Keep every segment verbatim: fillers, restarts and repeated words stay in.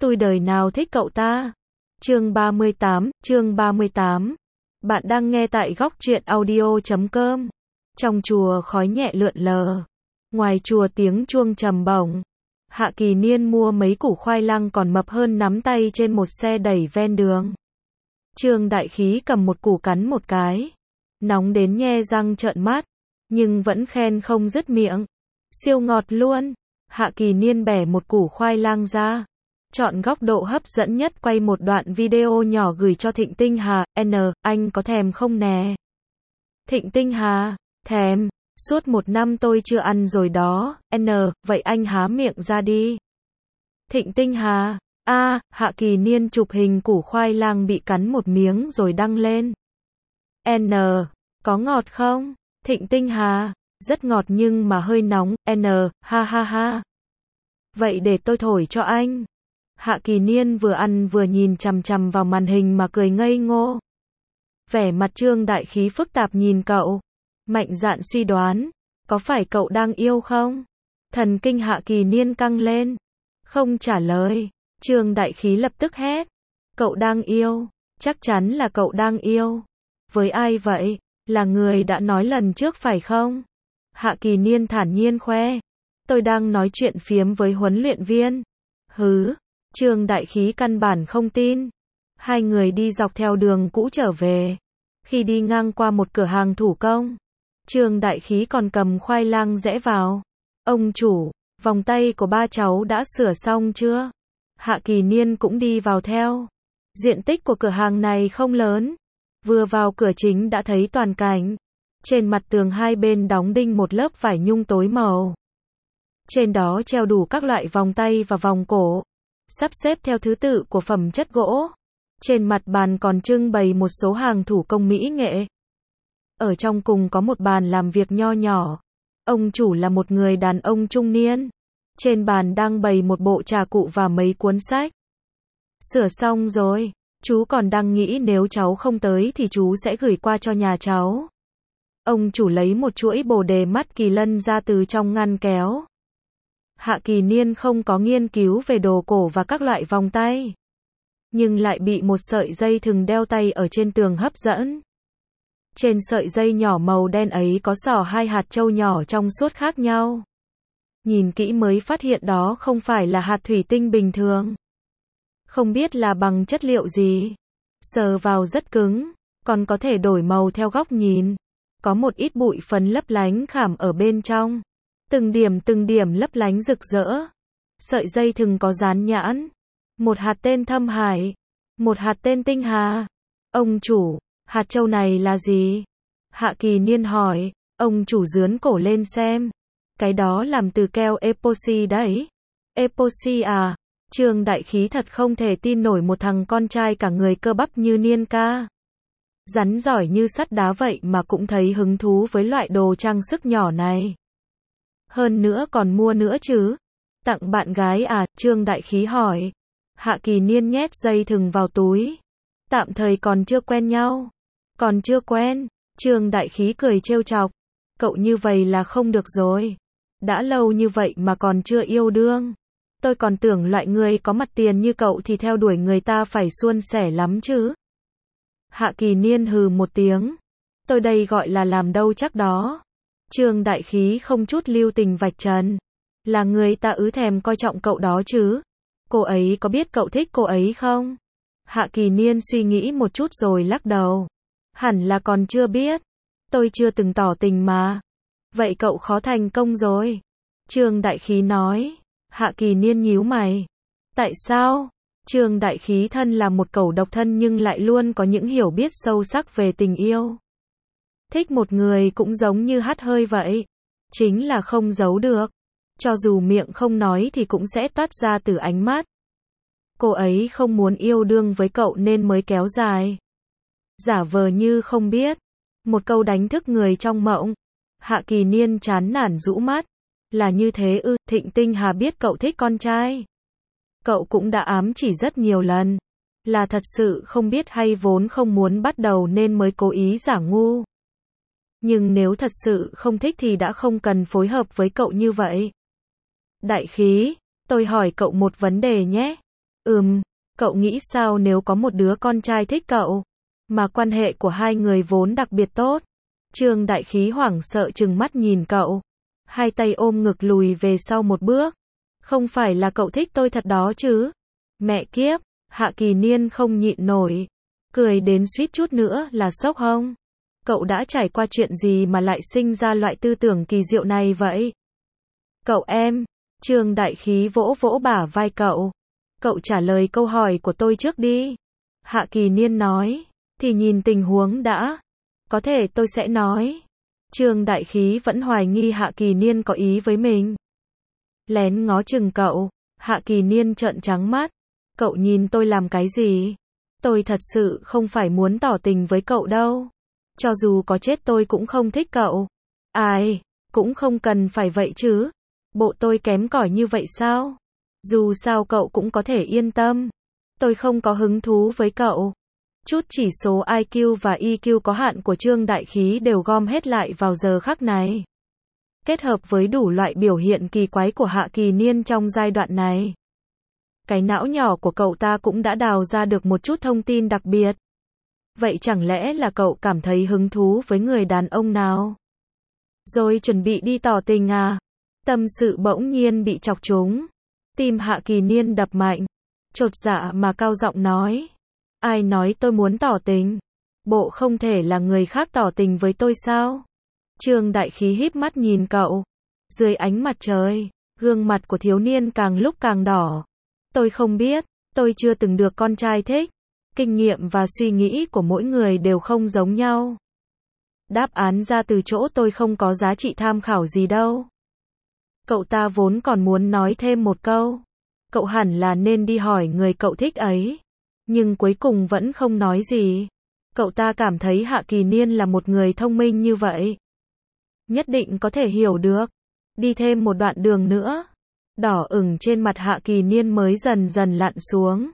Tôi đời nào thích cậu ta. Chương ba mươi tám, chương ba mươi tám. Bạn đang nghe tại góc truyện audio chấm com. Trong chùa khói nhẹ lượn lờ. Ngoài chùa tiếng chuông trầm bổng. Hạ Kỳ Niên mua mấy củ khoai lang còn mập hơn nắm tay trên một xe đẩy ven đường. Trương Đại Khí cầm một củ cắn một cái. Nóng đến nhe răng trợn mắt. Nhưng vẫn khen không dứt miệng. Siêu ngọt luôn. Hạ Kỳ Niên bẻ một củ khoai lang ra. Chọn góc độ hấp dẫn nhất quay một đoạn video nhỏ gửi cho Thịnh Tinh Hà. N, anh có thèm không nè? Thịnh Tinh Hà, thèm. Suốt một năm tôi chưa ăn rồi đó. N, vậy anh há miệng ra đi. Thịnh Tinh Hà, a, Hạ Kỳ Niên chụp hình củ khoai lang bị cắn một miếng rồi đăng lên. N, có ngọt không? Thịnh Tinh Hà, rất ngọt nhưng mà hơi nóng. N, ha ha ha. Vậy để tôi thổi cho anh. Hạ Kỳ Niên vừa ăn vừa nhìn chằm chằm vào màn hình mà cười ngây ngô. Vẻ mặt Trương Đại Khí phức tạp nhìn cậu. Mạnh dạn suy đoán, có phải cậu đang yêu không? Thần kinh Hạ Kỳ Niên căng lên. Không trả lời. Trương Đại Khí lập tức hét. Cậu đang yêu, chắc chắn là cậu đang yêu. Với ai vậy? Là người đã nói lần trước phải không? Hạ Kỳ Niên thản nhiên khoe. Tôi đang nói chuyện phiếm với huấn luyện viên. Hứ. Trương Đại Khí căn bản không tin. Hai người đi dọc theo đường cũ trở về. Khi đi ngang qua một cửa hàng thủ công, Trương Đại Khí còn cầm khoai lang rẽ vào. Ông chủ, vòng tay của ba cháu đã sửa xong chưa? Hạ Kỳ Niên cũng đi vào theo. Diện tích của cửa hàng này không lớn. Vừa vào cửa chính đã thấy toàn cảnh. Trên mặt tường hai bên đóng đinh một lớp vải nhung tối màu. Trên đó treo đủ các loại vòng tay và vòng cổ. Sắp xếp theo thứ tự của phẩm chất gỗ. Trên mặt bàn còn trưng bày một số hàng thủ công mỹ nghệ. Ở trong cùng có một bàn làm việc nho nhỏ. Ông chủ là một người đàn ông trung niên. Trên bàn đang bày một bộ trà cụ và mấy cuốn sách. Sửa xong rồi. Chú còn đang nghĩ nếu cháu không tới thì chú sẽ gửi qua cho nhà cháu. Ông chủ lấy một chuỗi bồ đề mắt kỳ lân ra từ trong ngăn kéo. Hạ Kỳ Niên không có nghiên cứu về đồ cổ và các loại vòng tay. Nhưng lại bị một sợi dây thừng đeo tay ở trên tường hấp dẫn. Trên sợi dây nhỏ màu đen ấy có xỏ hai hạt châu nhỏ trong suốt khác nhau. Nhìn kỹ mới phát hiện đó không phải là hạt thủy tinh bình thường. Không biết là bằng chất liệu gì. Sờ vào rất cứng, còn có thể đổi màu theo góc nhìn. Có một ít bụi phấn lấp lánh khảm ở bên trong. Từng điểm từng điểm lấp lánh rực rỡ. Sợi dây thừng có dán nhãn. Một hạt tên Thâm Hải. Một hạt tên Tinh Hà. Ông chủ, hạt châu này là gì? Hạ Kỳ Niên hỏi. Ông chủ dướn cổ lên xem. Cái đó làm từ keo epoxy đấy. Epoxy à? Trương Đại Khí thật không thể tin nổi một thằng con trai cả người cơ bắp như Niên ca. Rắn giỏi như sắt đá vậy mà cũng thấy hứng thú với loại đồ trang sức nhỏ này. Hơn nữa còn mua nữa chứ. Tặng bạn gái à? Trương Đại Khí hỏi. Hạ Kỳ Niên nhét dây thừng vào túi. Tạm thời còn chưa quen nhau. Còn chưa quen. Trương Đại Khí cười trêu chọc. Cậu như vậy là không được rồi. Đã lâu như vậy mà còn chưa yêu đương. Tôi còn tưởng loại người có mặt tiền như cậu thì theo đuổi người ta phải suôn sẻ lắm chứ. Hạ Kỳ Niên hừ một tiếng. Tôi đây gọi là làm đâu chắc đó. Trương Đại Khí không chút lưu tình vạch trần. Là người ta ứ thèm coi trọng cậu đó chứ. Cô ấy có biết cậu thích cô ấy không? Hạ Kỳ Niên suy nghĩ một chút rồi lắc đầu. Hẳn là còn chưa biết. Tôi chưa từng tỏ tình mà. Vậy cậu khó thành công rồi. Trương Đại Khí nói. Hạ Kỳ Niên nhíu mày. Tại sao? Trương Đại Khí thân là một cẩu độc thân nhưng lại luôn có những hiểu biết sâu sắc về tình yêu. Thích một người cũng giống như hắt hơi vậy. Chính là không giấu được. Cho dù miệng không nói thì cũng sẽ toát ra từ ánh mắt. Cô ấy không muốn yêu đương với cậu nên mới kéo dài. Giả vờ như không biết. Một câu đánh thức người trong mộng. Hạ Kỳ Niên chán nản rũ mắt. Là như thế ư? Thịnh Tinh Hà biết cậu thích con trai. Cậu cũng đã ám chỉ rất nhiều lần. Là thật sự không biết hay vốn không muốn bắt đầu nên mới cố ý giả ngu. Nhưng nếu thật sự không thích thì đã không cần phối hợp với cậu như vậy. Đại Khí, tôi hỏi cậu một vấn đề nhé. Ừm, cậu nghĩ sao nếu có một đứa con trai thích cậu, mà quan hệ của hai người vốn đặc biệt tốt? Trương Đại Khí hoảng sợ trừng mắt nhìn cậu, hai tay ôm ngực lùi về sau một bước. Không phải là cậu thích tôi thật đó chứ? Mẹ kiếp, Hạ Kỳ Niên không nhịn nổi, cười đến suýt chút nữa là sốc hông. Cậu đã trải qua chuyện gì mà lại sinh ra loại tư tưởng kỳ diệu này vậy? Cậu em, Trương Đại Khí vỗ vỗ bả vai cậu. Cậu trả lời câu hỏi của tôi trước đi. Hạ Kỳ Niên nói, thì nhìn tình huống đã. Có thể tôi sẽ nói. Trương Đại Khí vẫn hoài nghi Hạ Kỳ Niên có ý với mình. Lén ngó chừng cậu, Hạ Kỳ Niên trợn trắng mắt. Cậu nhìn tôi làm cái gì? Tôi thật sự không phải muốn tỏ tình với cậu đâu. Cho dù có chết tôi cũng không thích cậu. Ai, cũng không cần phải vậy chứ. Bộ tôi kém cỏi như vậy sao? Dù sao cậu cũng có thể yên tâm. Tôi không có hứng thú với cậu. Chút chỉ số i kiu và e kiu có hạn của Trương Đại Khí đều gom hết lại vào giờ khắc này. Kết hợp với đủ loại biểu hiện kỳ quái của Hạ Kỳ Niên trong giai đoạn này. Cái não nhỏ của cậu ta cũng đã đào ra được một chút thông tin đặc biệt. Vậy chẳng lẽ là cậu cảm thấy hứng thú với người đàn ông nào? Rồi chuẩn bị đi tỏ tình à? Tâm sự bỗng nhiên bị chọc trúng. Tim Hạ Kỳ Niên đập mạnh. Chột dạ mà cao giọng nói. Ai nói tôi muốn tỏ tình? Bộ không thể là người khác tỏ tình với tôi sao? Trương Đại Khí híp mắt nhìn cậu. Dưới ánh mặt trời, gương mặt của thiếu niên càng lúc càng đỏ. Tôi không biết, tôi chưa từng được con trai thích. Kinh nghiệm và suy nghĩ của mỗi người đều không giống nhau. Đáp án ra từ chỗ tôi không có giá trị tham khảo gì đâu. Cậu ta vốn còn muốn nói thêm một câu. Cậu hẳn là nên đi hỏi người cậu thích ấy. Nhưng cuối cùng vẫn không nói gì. Cậu ta cảm thấy Hạ Kỳ Niên là một người thông minh như vậy. Nhất định có thể hiểu được. Đi thêm một đoạn đường nữa. Đỏ ửng trên mặt Hạ Kỳ Niên mới dần dần lặn xuống.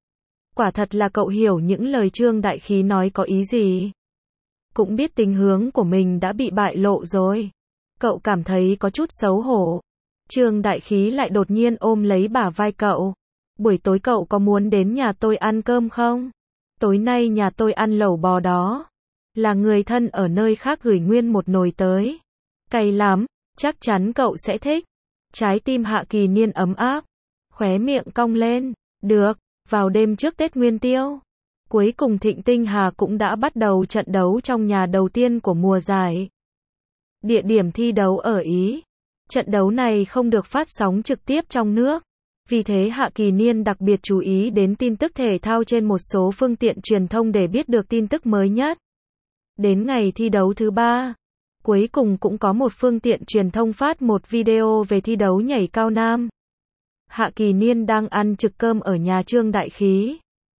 Quả thật là cậu hiểu những lời Trương Đại Khí nói có ý gì. Cũng biết tình hướng của mình đã bị bại lộ rồi. Cậu cảm thấy có chút xấu hổ. Trương Đại Khí lại đột nhiên ôm lấy bả vai cậu. Buổi tối cậu có muốn đến nhà tôi ăn cơm không? Tối nay nhà tôi ăn lẩu bò đó. Là người thân ở nơi khác gửi nguyên một nồi tới. Cay lắm, chắc chắn cậu sẽ thích. Trái tim Hạ Kỳ Niên ấm áp. Khóe miệng cong lên. Được, vào đêm trước Tết Nguyên Tiêu. Cuối cùng Thịnh Tinh Hà cũng đã bắt đầu trận đấu trong nhà đầu tiên của mùa giải. Địa điểm thi đấu ở Ý. Trận đấu này không được phát sóng trực tiếp trong nước. Vì thế Hạ Kỳ Niên đặc biệt chú ý đến tin tức thể thao trên một số phương tiện truyền thông để biết được tin tức mới nhất. Đến ngày thi đấu thứ ba, cuối cùng cũng có một phương tiện truyền thông phát một video về thi đấu nhảy cao nam. Hạ Kỳ Niên đang ăn trực cơm ở nhà Trương Đại Khí.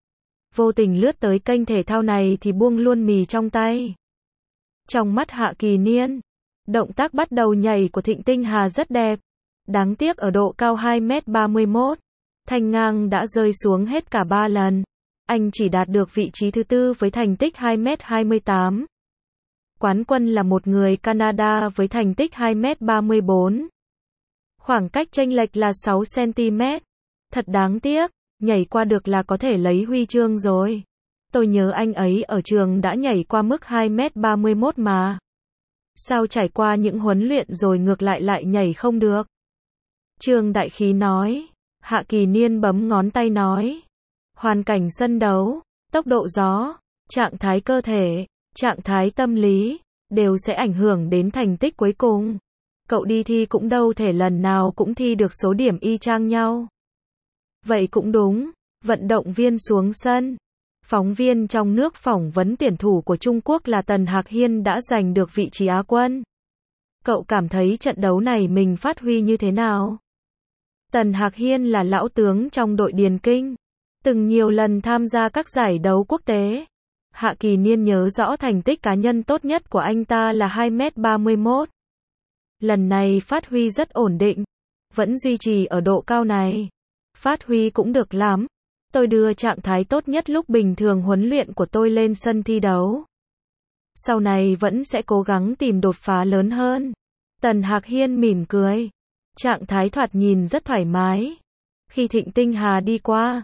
Vô tình lướt tới kênh thể thao này thì buông luôn mì trong tay. Trong mắt Hạ Kỳ Niên, động tác bắt đầu nhảy của Thịnh Tinh Hà rất đẹp. Đáng tiếc ở độ cao hai mét ba mươi mốt, thanh ngang đã rơi xuống hết cả ba lần. Anh chỉ đạt được vị trí thứ tư với thành tích hai mét hai mươi tám. Quán quân là một người Canada với thành tích hai mét ba mươi bốn. Khoảng cách chênh lệch là sáu xăng ti mét. Thật đáng tiếc, nhảy qua được là có thể lấy huy chương rồi. Tôi nhớ anh ấy ở trường đã nhảy qua mức hai mét ba mươi mốt mà. Sao trải qua những huấn luyện rồi ngược lại lại nhảy không được? Trương Đại Khí nói. Hạ Kỳ Niên bấm ngón tay nói. Hoàn cảnh sân đấu, tốc độ gió, trạng thái cơ thể, trạng thái tâm lý, đều sẽ ảnh hưởng đến thành tích cuối cùng. Cậu đi thi cũng đâu thể lần nào cũng thi được số điểm y chang nhau. Vậy cũng đúng, vận động viên xuống sân. Phóng viên trong nước phỏng vấn tuyển thủ của Trung Quốc là Tần Hạc Hiên đã giành được vị trí Á quân. Cậu cảm thấy trận đấu này mình phát huy như thế nào? Tần Hạc Hiên là lão tướng trong đội điền kinh, từng nhiều lần tham gia các giải đấu quốc tế. Hạ Kỳ Niên nhớ rõ thành tích cá nhân tốt nhất của anh ta là hai mét ba mươi mốt. Lần này phát huy rất ổn định, vẫn duy trì ở độ cao này. Phát huy cũng được lắm. Tôi đưa trạng thái tốt nhất lúc bình thường huấn luyện của tôi lên sân thi đấu. Sau này vẫn sẽ cố gắng tìm đột phá lớn hơn. Tần Hạc Hiên mỉm cười. Trạng thái thoạt nhìn rất thoải mái. Khi Thịnh Tinh Hà đi qua,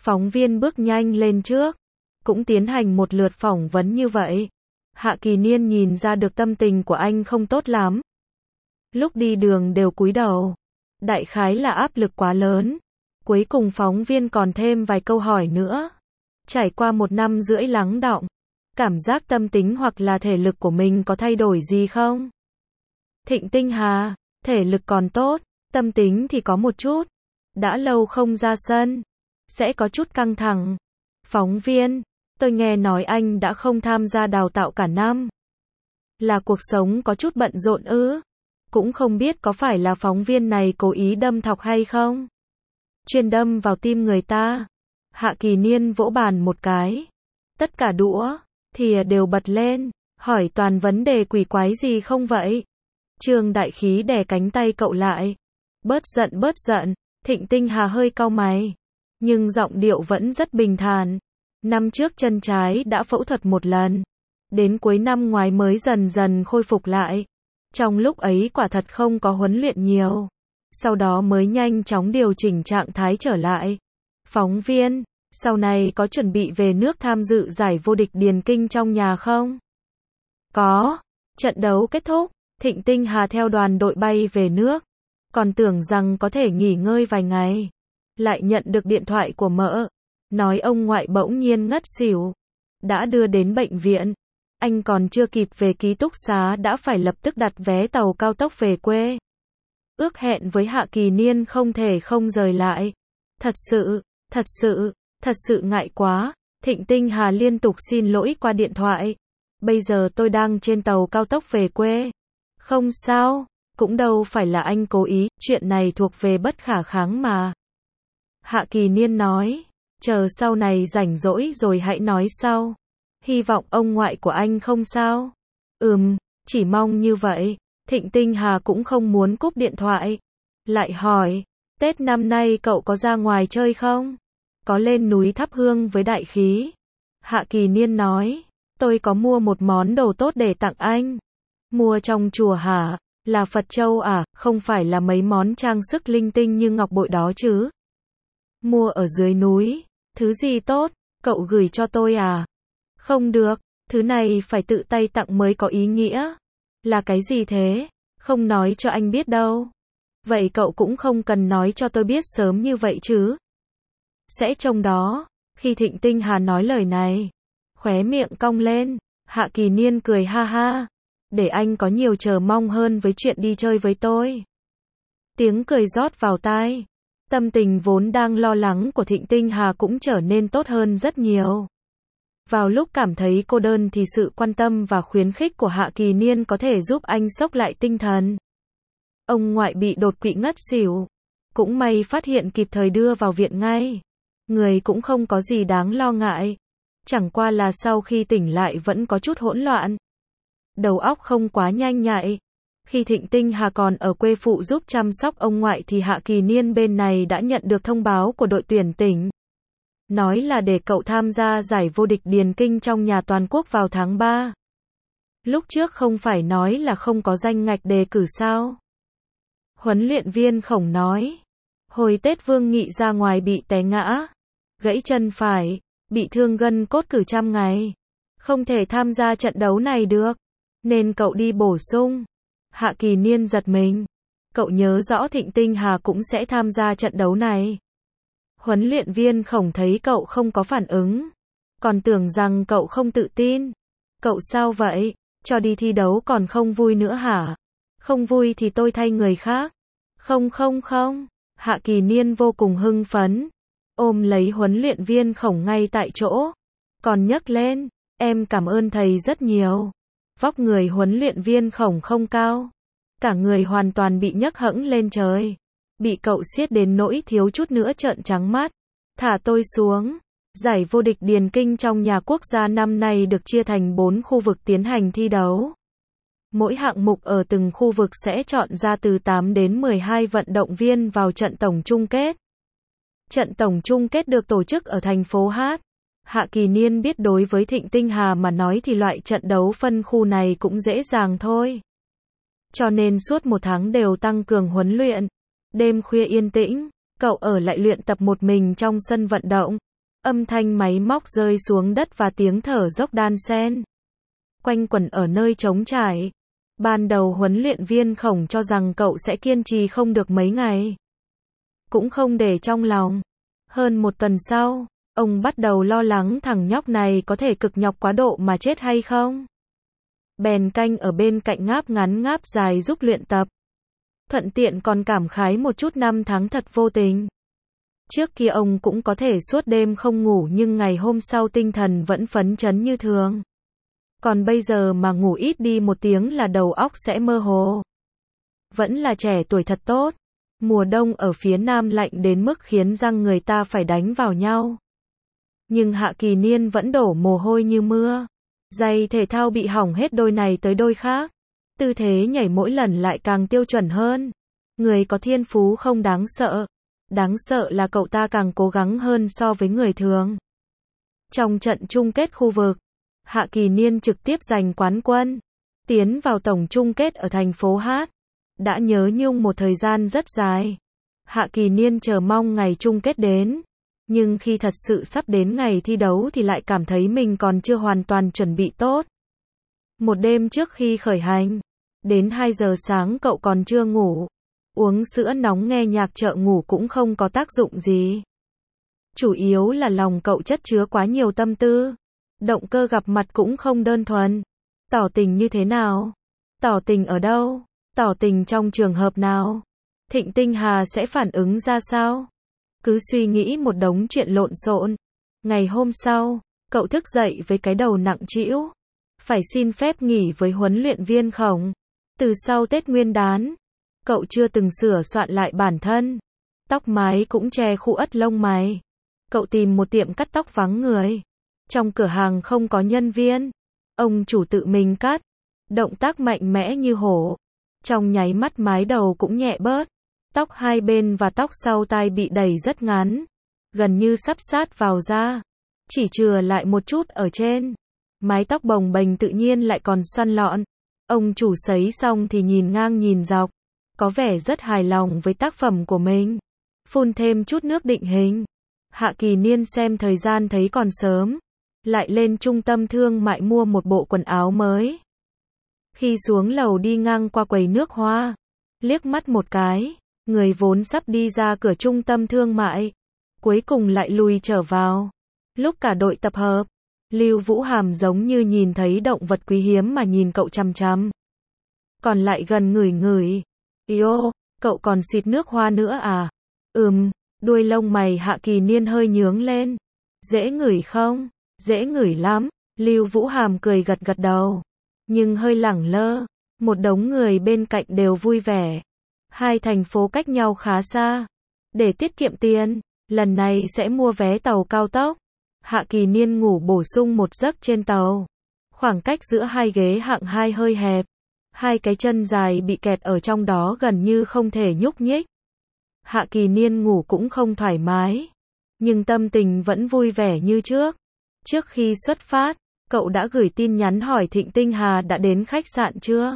Phóng viên bước nhanh lên trước, cũng tiến hành một lượt phỏng vấn như vậy. Hạ Kỳ Niên nhìn ra được tâm tình của anh không tốt lắm. Lúc đi đường đều cúi đầu. Đại khái là áp lực quá lớn. Cuối cùng phóng viên còn thêm vài câu hỏi nữa. Trải qua một năm rưỡi lắng đọng, cảm giác tâm tính hoặc là thể lực của mình có thay đổi gì không? Thịnh Tinh Hà, thể lực còn tốt, tâm tính thì có một chút. Đã lâu không ra sân, sẽ có chút căng thẳng. Phóng viên, tôi nghe nói anh đã không tham gia đào tạo cả năm. Là cuộc sống có chút bận rộn ư? Cũng không biết có phải là phóng viên này cố ý đâm thọc hay không? Chuyên đâm vào tim người ta. Hạ Kỳ Niên vỗ bàn một cái. Tất cả đũa, thìa đều bật lên, hỏi toàn vấn đề quỷ quái gì không vậy? Trương Đại Khí đè cánh tay cậu lại. Bớt giận bớt giận, Thịnh Tinh Hà hơi cau mày. Nhưng giọng điệu vẫn rất bình thản. Năm trước chân trái đã phẫu thuật một lần. Đến cuối năm ngoái mới dần dần khôi phục lại. Trong lúc ấy quả thật không có huấn luyện nhiều. Sau đó mới nhanh chóng điều chỉnh trạng thái trở lại. Phóng viên, sau này có chuẩn bị về nước tham dự giải vô địch điền kinh trong nhà không? Có. Trận đấu kết thúc, Thịnh Tinh Hà theo đoàn đội bay về nước. Còn tưởng rằng có thể nghỉ ngơi vài ngày. Lại nhận được điện thoại của mợ. Nói ông ngoại bỗng nhiên ngất xỉu. Đã đưa đến bệnh viện. Anh còn chưa kịp về ký túc xá đã phải lập tức đặt vé tàu cao tốc về quê. Ước hẹn với Hạ Kỳ Niên không thể không rời lại. Thật sự, thật sự, thật sự ngại quá. Thịnh Tinh Hà liên tục xin lỗi qua điện thoại. Bây giờ tôi đang trên tàu cao tốc về quê. Không sao, cũng đâu phải là anh cố ý, chuyện này thuộc về bất khả kháng mà. Hạ Kỳ Niên nói, chờ sau này rảnh rỗi rồi hãy nói sau. Hy vọng ông ngoại của anh không sao. Ừm, chỉ mong như vậy. Thịnh Tinh Hà cũng không muốn cúp điện thoại. Lại hỏi, Tết năm nay cậu có ra ngoài chơi không? Có lên núi thắp hương với Đại Khí. Hạ Kỳ Niên nói, tôi có mua một món đồ tốt để tặng anh. Mua trong chùa hả? Là Phật châu à? Không phải là mấy món trang sức linh tinh như ngọc bội đó chứ? Mua ở dưới núi. Thứ gì tốt? Cậu gửi cho tôi à? Không được, thứ này phải tự tay tặng mới có ý nghĩa. Là cái gì thế? Không nói cho anh biết đâu. Vậy cậu cũng không cần nói cho tôi biết sớm như vậy chứ. Sẽ trông đó. Khi Thịnh Tinh Hà nói lời này, khóe miệng cong lên, Hạ Kỳ Niên cười ha ha. Để anh có nhiều chờ mong hơn với chuyện đi chơi với tôi. Tiếng cười rót vào tai. Tâm tình vốn đang lo lắng của Thịnh Tinh Hà cũng trở nên tốt hơn rất nhiều. Vào lúc cảm thấy cô đơn thì sự quan tâm và khuyến khích của Hạ Kỳ Niên có thể giúp anh xốc lại tinh thần. Ông ngoại bị đột quỵ ngất xỉu. Cũng may phát hiện kịp thời đưa vào viện ngay. Người cũng không có gì đáng lo ngại. Chẳng qua là sau khi tỉnh lại vẫn có chút hỗn loạn. Đầu óc không quá nhanh nhạy. Khi Thịnh Tinh Hà còn ở quê phụ giúp chăm sóc ông ngoại thì Hạ Kỳ Niên bên này đã nhận được thông báo của đội tuyển tỉnh. Nói là để cậu tham gia giải vô địch điền kinh trong nhà toàn quốc vào tháng ba. Lúc trước không phải nói là không có danh ngạch đề cử sao? Huấn luyện viên Khổng nói. Hồi Tết Vương Nghị ra ngoài bị té ngã. Gãy chân phải. Bị thương gân cốt cử trăm ngày. Không thể tham gia trận đấu này được. Nên cậu đi bổ sung. Hạ Kỳ Niên giật mình. Cậu nhớ rõ Thịnh Tinh Hà cũng sẽ tham gia trận đấu này. Huấn luyện viên Khổng thấy cậu không có phản ứng. Còn tưởng rằng cậu không tự tin. Cậu sao vậy? Cho đi thi đấu còn không vui nữa hả? Không vui thì tôi thay người khác. Không không không. Hạ Kỳ Niên vô cùng hưng phấn. Ôm lấy huấn luyện viên Khổng ngay tại chỗ. Còn nhấc lên. Em cảm ơn thầy rất nhiều. Vóc người huấn luyện viên Khổng không cao. Cả người hoàn toàn bị nhấc hẫng lên trời. Bị cậu siết đến nỗi thiếu chút nữa trợn trắng mắt. Thả tôi xuống. Giải vô địch điền kinh trong nhà quốc gia năm nay được chia thành bốn khu vực tiến hành thi đấu. Mỗi hạng mục ở từng khu vực sẽ chọn ra từ tám đến mười hai vận động viên vào trận tổng chung kết. Trận tổng chung kết được tổ chức ở thành phố Hát. Hạ Kỳ Niên biết đối với Thịnh Tinh Hà mà nói thì loại trận đấu phân khu này cũng dễ dàng thôi. Cho nên suốt một tháng đều tăng cường huấn luyện. Đêm khuya yên tĩnh, cậu ở lại luyện tập một mình trong sân vận động. Âm thanh máy móc rơi xuống đất và tiếng thở dốc đan xen quanh quẩn ở nơi trống trải. Ban đầu huấn luyện viên Khổng cho rằng cậu sẽ kiên trì không được mấy ngày. Cũng không để trong lòng. Hơn một tuần sau, ông bắt đầu lo lắng thằng nhóc này có thể cực nhọc quá độ mà chết hay không. Bèn canh ở bên cạnh ngáp ngắn ngáp dài giúp luyện tập. Thuận tiện còn cảm khái một chút năm tháng thật vô tình. Trước kia ông cũng có thể suốt đêm không ngủ nhưng ngày hôm sau tinh thần vẫn phấn chấn như thường. Còn bây giờ mà ngủ ít đi một tiếng là đầu óc sẽ mơ hồ. Vẫn là trẻ tuổi thật tốt. Mùa đông ở phía Nam lạnh đến mức khiến răng người ta phải đánh vào nhau. Nhưng Hạ Kỳ Niên vẫn đổ mồ hôi như mưa. Giày thể thao bị hỏng hết đôi này tới đôi khác. Tư thế nhảy mỗi lần lại càng tiêu chuẩn hơn. Người có thiên phú không đáng sợ. Đáng sợ là cậu ta càng cố gắng hơn so với người thường. Trong trận chung kết khu vực, Hạ Kỳ Niên trực tiếp giành quán quân. Tiến vào tổng chung kết ở thành phố Hát. Đã nhớ nhung một thời gian rất dài. Hạ Kỳ Niên chờ mong ngày chung kết đến. Nhưng khi thật sự sắp đến ngày thi đấu thì lại cảm thấy mình còn chưa hoàn toàn chuẩn bị tốt. Một đêm trước khi khởi hành, đến hai giờ sáng cậu còn chưa ngủ. Uống sữa nóng nghe nhạc trợ ngủ cũng không có tác dụng gì. Chủ yếu là lòng cậu chất chứa quá nhiều tâm tư. Động cơ gặp mặt cũng không đơn thuần. Tỏ tình như thế nào? Tỏ tình ở đâu? Tỏ tình trong trường hợp nào? Thịnh Tinh Hà sẽ phản ứng ra sao? Cứ suy nghĩ một đống chuyện lộn xộn. Ngày hôm sau, cậu thức dậy với cái đầu nặng trĩu. Phải xin phép nghỉ với huấn luyện viên Khổng. Từ sau Tết Nguyên đán, cậu chưa từng sửa soạn lại bản thân. Tóc mái cũng che khu ất lông mày. Cậu tìm một tiệm cắt tóc vắng người. Trong cửa hàng không có nhân viên. Ông chủ tự mình cắt. Động tác mạnh mẽ như hổ. Trong nháy mắt mái đầu cũng nhẹ bớt. Tóc hai bên và tóc sau tai bị đẩy rất ngắn. Gần như sắp sát vào da. Chỉ chừa lại một chút ở trên. Mái tóc bồng bềnh tự nhiên lại còn xoăn lọn. Ông chủ sấy xong thì nhìn ngang nhìn dọc. Có vẻ rất hài lòng với tác phẩm của mình. Phun thêm chút nước định hình. Hạ Kỳ Niên xem thời gian thấy còn sớm. Lại lên trung tâm thương mại mua một bộ quần áo mới. Khi xuống lầu đi ngang qua quầy nước hoa. Liếc mắt một cái. Người vốn sắp đi ra cửa trung tâm thương mại. Cuối cùng lại lùi trở vào. Lúc cả đội tập hợp. Lưu Vũ Hàm giống như nhìn thấy động vật quý hiếm mà nhìn cậu chằm chằm. Còn lại gần ngửi ngửi. Yêu, cậu còn xịt nước hoa nữa à? Ừm, đuôi lông mày Hạ Kỳ Niên hơi nhướng lên. Dễ ngửi không? Dễ ngửi lắm. Lưu Vũ Hàm cười gật gật đầu. Nhưng hơi lẳng lơ. Một đống người bên cạnh đều vui vẻ. Hai thành phố cách nhau khá xa. Để tiết kiệm tiền, lần này sẽ mua vé tàu cao tốc. Hạ Kỳ Niên ngủ bổ sung một giấc trên tàu. Khoảng cách giữa hai ghế hạng hai hơi hẹp. Hai cái chân dài bị kẹt ở trong đó gần như không thể nhúc nhích. Hạ Kỳ Niên ngủ cũng không thoải mái. Nhưng tâm tình vẫn vui vẻ như trước. Trước khi xuất phát, cậu đã gửi tin nhắn hỏi Thịnh Tinh Hà đã đến khách sạn chưa?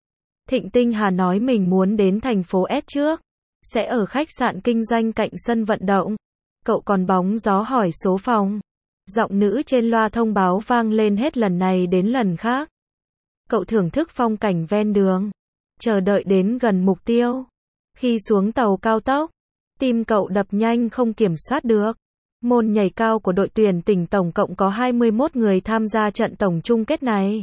Thịnh Tinh Hà nói mình muốn đến thành phố S trước. Sẽ ở khách sạn kinh doanh cạnh sân vận động. Cậu còn bóng gió hỏi số phòng. Giọng nữ trên loa thông báo vang lên hết lần này đến lần khác. Cậu thưởng thức phong cảnh ven đường. Chờ đợi đến gần mục tiêu. Khi xuống tàu cao tốc, tim cậu đập nhanh không kiểm soát được. Môn nhảy cao của đội tuyển tỉnh tổng cộng có hai mươi mốt người tham gia trận tổng chung kết này.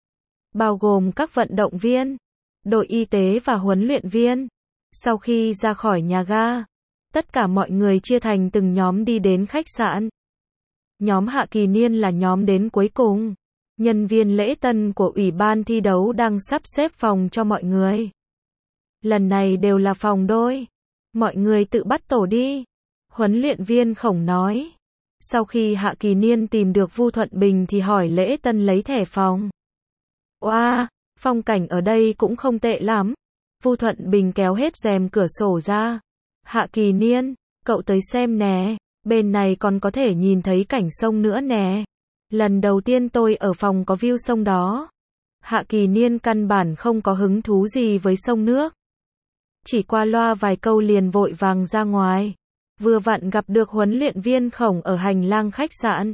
Bao gồm các vận động viên, đội y tế và huấn luyện viên. Sau khi ra khỏi nhà ga, tất cả mọi người chia thành từng nhóm đi đến khách sạn. Nhóm Hạ Kỳ Niên là nhóm đến cuối cùng. Nhân viên lễ tân của ủy ban thi đấu đang sắp xếp phòng cho mọi người. Lần này đều là phòng đôi. Mọi người tự bắt tổ đi. Huấn luyện viên Khổng nói. Sau khi Hạ Kỳ Niên tìm được Vu Thuận Bình thì hỏi lễ tân lấy thẻ phòng. Oa, phong cảnh ở đây cũng không tệ lắm. Vu Thuận Bình kéo hết rèm cửa sổ ra. Hạ Kỳ Niên, cậu tới xem nè. Bên này còn có thể nhìn thấy cảnh sông nữa nè. Lần đầu tiên tôi ở phòng có view sông đó. Hạ Kỳ Niên căn bản không có hứng thú gì với sông nước. Chỉ qua loa vài câu liền vội vàng ra ngoài. Vừa vặn gặp được huấn luyện viên Khổng ở hành lang khách sạn.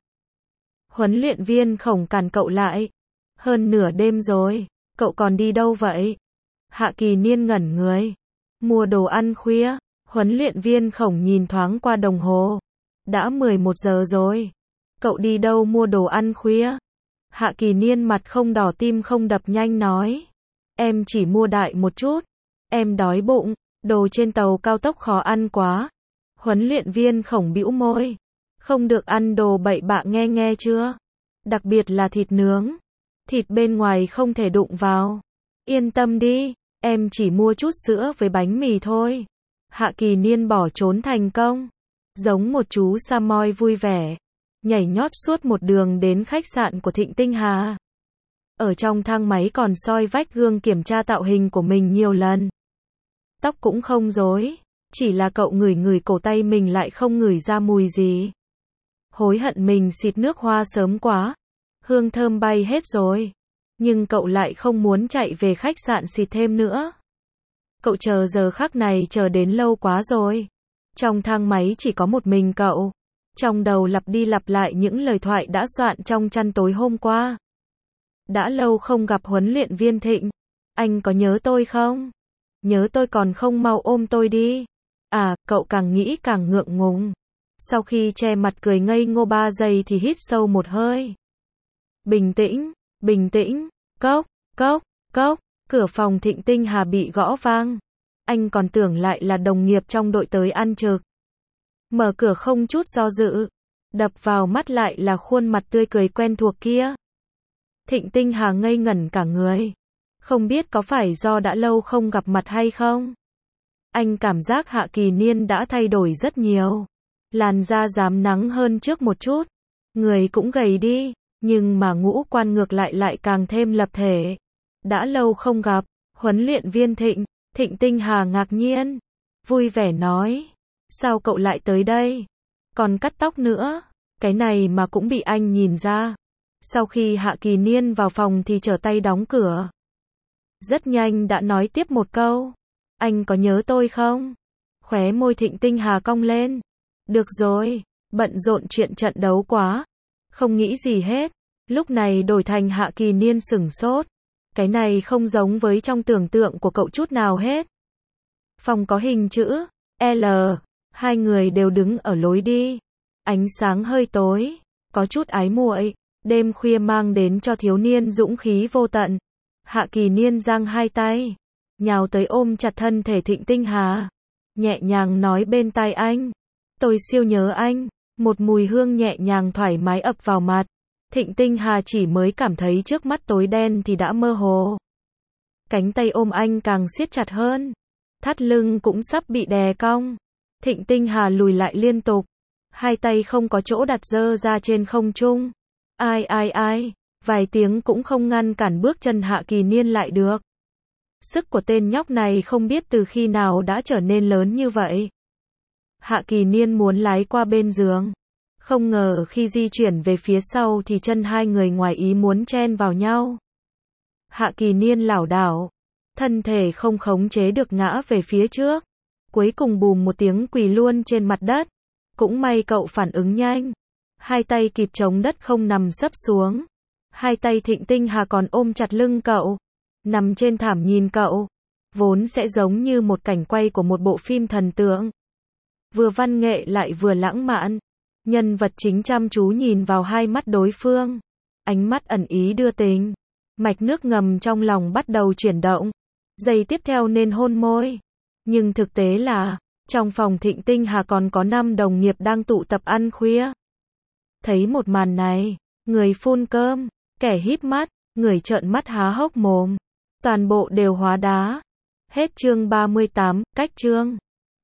Huấn luyện viên Khổng cản cậu lại. Hơn nửa đêm rồi, cậu còn đi đâu vậy? Hạ Kỳ Niên ngẩn người. Mua đồ ăn khuya. Huấn luyện viên Khổng nhìn thoáng qua đồng hồ. Đã mười một giờ rồi. Cậu đi đâu mua đồ ăn khuya? Hạ Kỳ Niên mặt không đỏ tim không đập nhanh nói. Em chỉ mua đại một chút. Em đói bụng, đồ trên tàu cao tốc khó ăn quá. Huấn luyện viên Khổng bĩu môi. Không được ăn đồ bậy bạ nghe nghe chưa? Đặc biệt là thịt nướng. Thịt bên ngoài không thể đụng vào. Yên tâm đi, em chỉ mua chút sữa với bánh mì thôi. Hạ Kỳ Niên bỏ trốn thành công. Giống một chú Samoy vui vẻ. Nhảy nhót suốt một đường đến khách sạn của Thịnh Tinh Hà. Ở trong thang máy còn soi vách gương kiểm tra tạo hình của mình nhiều lần. Tóc cũng không rối. Chỉ là cậu ngửi ngửi cổ tay mình lại không ngửi ra mùi gì. Hối hận mình xịt nước hoa sớm quá. Hương thơm bay hết rồi. Nhưng cậu lại không muốn chạy về khách sạn xịt thêm nữa. Cậu chờ giờ khắc này chờ đến lâu quá rồi. Trong thang máy chỉ có một mình cậu. Trong đầu lặp đi lặp lại những lời thoại đã soạn trong chăn tối hôm qua. Đã lâu không gặp huấn luyện viên Thịnh. Anh có nhớ tôi không? Nhớ tôi còn không mau ôm tôi đi. À, cậu càng nghĩ càng ngượng ngùng. Sau khi che mặt cười ngây ngô ba giây thì hít sâu một hơi. Bình tĩnh, bình tĩnh, cốc, cốc, cốc, cửa phòng Thịnh Tinh Hà bị gõ vang. Anh còn tưởng lại là đồng nghiệp trong đội tới ăn trực. Mở cửa không chút do dự. Đập vào mắt lại là khuôn mặt tươi cười quen thuộc kia. Thịnh Tinh Hà ngây ngẩn cả người. Không biết có phải do đã lâu không gặp mặt hay không? Anh cảm giác Hạ Kỳ Niên đã thay đổi rất nhiều. Làn da rám nắng hơn trước một chút. Người cũng gầy đi. Nhưng mà ngũ quan ngược lại lại càng thêm lập thể. Đã lâu không gặp. Huấn luyện viên Thịnh. Thịnh Tinh Hà ngạc nhiên. Vui vẻ nói. Sao cậu lại tới đây? Còn cắt tóc nữa. Cái này mà cũng bị anh nhìn ra. Sau khi Hạ Kỳ Niên vào phòng thì trở tay đóng cửa. Rất nhanh đã nói tiếp một câu. Anh có nhớ tôi không? Khóe môi Thịnh Tinh Hà cong lên. Được rồi, bận rộn chuyện trận đấu quá. Không nghĩ gì hết. Lúc này đổi thành Hạ Kỳ Niên sửng sốt. Cái này không giống với trong tưởng tượng của cậu chút nào hết. Phòng có hình chữ L. Hai người đều đứng ở lối đi. Ánh sáng hơi tối. Có chút ái muội. Đêm khuya mang đến cho thiếu niên dũng khí vô tận. Hạ Kỳ Niên giang hai tay. Nhào tới ôm chặt thân thể Thịnh Tinh Hà. Nhẹ nhàng nói bên tai anh. Tôi siêu nhớ anh. Một mùi hương nhẹ nhàng thoải mái ập vào mặt. Thịnh Tinh Hà chỉ mới cảm thấy trước mắt tối đen thì đã mơ hồ. Cánh tay ôm anh càng siết chặt hơn. Thắt lưng cũng sắp bị đè cong. Thịnh Tinh Hà lùi lại liên tục. Hai tay không có chỗ đặt giơ ra trên không trung. Ai ai ai, vài tiếng cũng không ngăn cản bước chân Hạ Kỳ Niên lại được. Sức của tên nhóc này không biết từ khi nào đã trở nên lớn như vậy. Hạ Kỳ Niên muốn lái qua bên giường. Không ngờ khi di chuyển về phía sau thì chân hai người ngoài ý muốn chen vào nhau. Hạ Kỳ Niên lảo đảo. Thân thể không khống chế được ngã về phía trước. Cuối cùng bùm một tiếng quỳ luôn trên mặt đất. Cũng may cậu phản ứng nhanh. Hai tay kịp chống đất không nằm sấp xuống. Hai tay Thịnh Tinh Hà còn ôm chặt lưng cậu. Nằm trên thảm nhìn cậu. Vốn sẽ giống như một cảnh quay của một bộ phim thần tượng. Vừa văn nghệ lại vừa lãng mạn. Nhân vật chính chăm chú nhìn vào hai mắt đối phương. Ánh mắt ẩn ý đưa tình. Mạch nước ngầm trong lòng bắt đầu chuyển động. Giây tiếp theo nên hôn môi. Nhưng thực tế là, trong phòng Thịnh Tinh Hà còn có năm đồng nghiệp đang tụ tập ăn khuya. Thấy một màn này, người phun cơm, kẻ híp mắt, người trợn mắt há hốc mồm. Toàn bộ đều hóa đá. Hết chương ba mươi tám, cách chương.